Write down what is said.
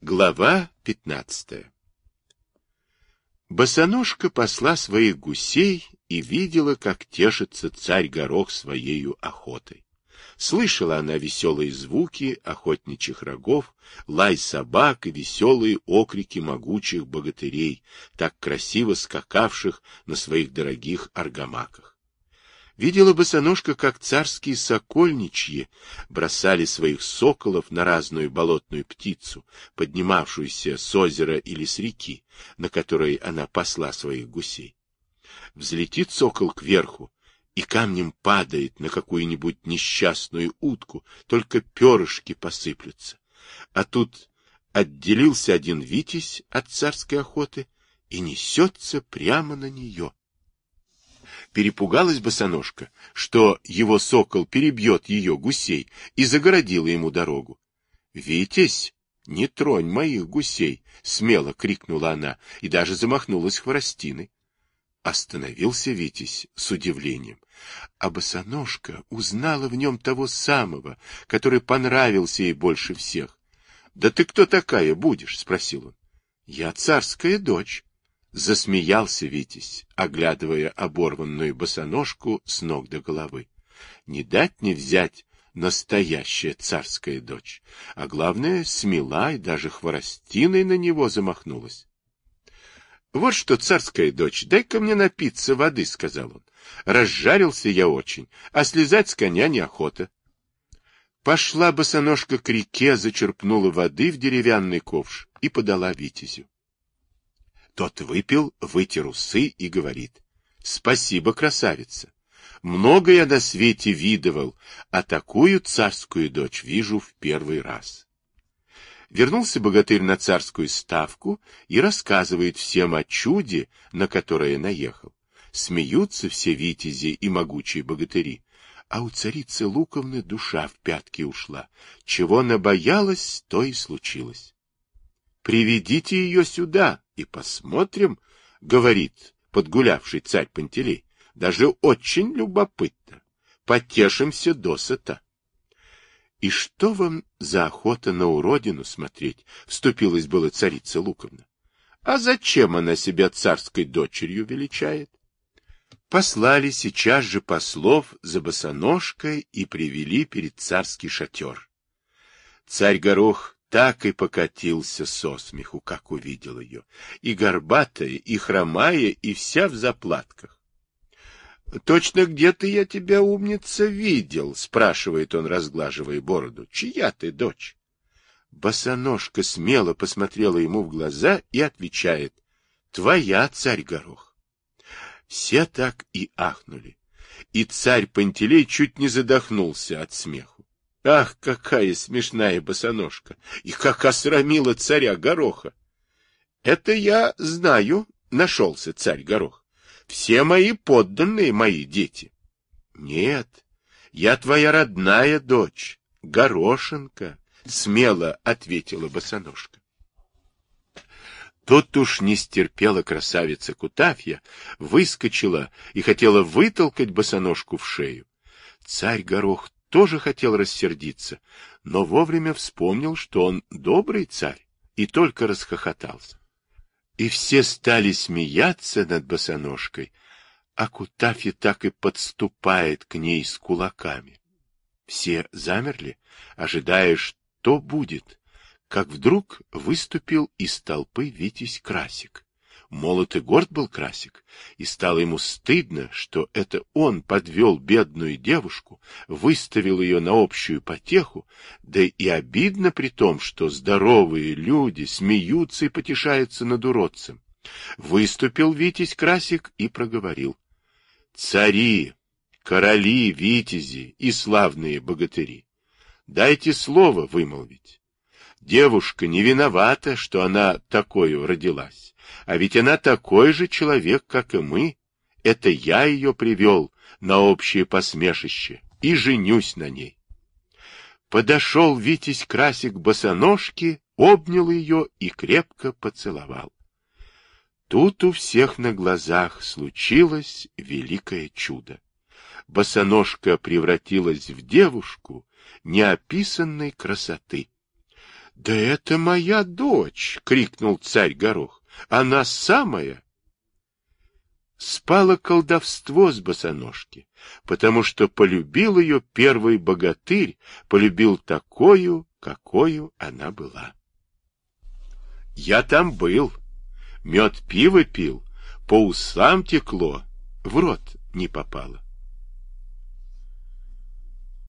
Глава 15. Босоножка пасла своих гусей и видела, как тешится царь Горох своею охотой. Слышала она веселые звуки охотничьих рогов, лай собак и веселые окрики могучих богатырей, так красиво скакавших на своих дорогих аргамаках. Видела босоножка, как царские сокольничьи бросали своих соколов на разную болотную птицу, поднимавшуюся с озера или с реки, на которой она пасла своих гусей. Взлетит сокол кверху и камнем падает на какую-нибудь несчастную утку, только перышки посыплются. А тут отделился один витязь от царской охоты и несется прямо на нее. Перепугалась босоножка, что его сокол перебьет ее гусей, и загородила ему дорогу. — Витязь, не тронь моих гусей! — смело крикнула она и даже замахнулась хворостиной. Остановился Витязь с удивлением, а босоножка узнала в нем того самого, который понравился ей больше всех. — Да ты кто такая будешь? — спросил он. — Я царская дочь. Засмеялся Витязь, оглядывая оборванную босоножку с ног до головы. Не дать не взять настоящая царская дочь, а главное, смела и даже хворостиной на него замахнулась. — Вот что, царская дочь, дай-ка мне напиться воды, — сказал он. Разжарился я очень, а слезать с коня неохота. Пошла босоножка к реке, зачерпнула воды в деревянный ковш и подала Витязю. Тот выпил, вытер усы и говорит: — Спасибо, красавица. Много я на свете видывал, а такую царскую дочь вижу в первый раз. Вернулся богатырь на царскую ставку и рассказывает всем о чуде, на которое наехал. Смеются все витязи и могучие богатыри, а у царицы Луковны душа в пятки ушла. Чего набоялась, то и случилось. Приведите ее сюда и посмотрим, — говорит подгулявший царь Пантелей. Даже очень любопытно. Потешимся досыта. — И что вам за охота на уродину смотреть? — вступилась была царица Луковна. — А зачем она себя царской дочерью величает? Послали сейчас же послов за босоножкой и привели перед царский шатер. Царь Горох так и покатился со смеху, как увидел ее, и горбатая, и хромая, и вся в заплатках. — Точно где-то я тебя, умница, видел, — спрашивает он, разглаживая бороду. — Чья ты дочь? Босоножка смело посмотрела ему в глаза и отвечает: — Твоя, царь Горох. Все так и ахнули, и царь Пантелей чуть не задохнулся от смеху. Ах, какая смешная босоножка! И как осрамила царя Гороха! Это я знаю, нашелся царь Горох. Все мои подданные, мои дети. Нет, я твоя родная дочь, Горошенко, смело ответила босоножка. Тут уж не стерпела красавица Кутафья, выскочила и хотела вытолкать босоножку в шею. Царь Горох тоже хотел рассердиться, но вовремя вспомнил, что он добрый царь, и только расхохотался. И все стали смеяться над босоножкой, а Кутафья так и подступает к ней с кулаками. Все замерли, ожидая, что будет, как вдруг выступил из толпы Витязь Красик. Молод и горд был Красик, и стало ему стыдно, что это он подвел бедную девушку, выставил ее на общую потеху, да и обидно при том, что здоровые люди смеются и потешаются над уродцем. Выступил Витязь Красик и проговорил: — Цари, короли, витязи и славные богатыри, дайте слово вымолвить. Девушка не виновата, что она такою родилась, а ведь она такой же человек, как и мы. Это я ее привел на общее посмешище и женюсь на ней. Подошел Витязь Красик к босоножке, обнял ее и крепко поцеловал. Тут у всех на глазах случилось великое чудо. Босоножка превратилась в девушку неописанной красоты. Да это моя дочь, крикнул царь Горох. Она самая. Спало колдовство с босоножки, потому что полюбил ее первый богатырь, полюбил такую, какою она была. Я там был, мед пиво пил, по усам текло, в рот не попало.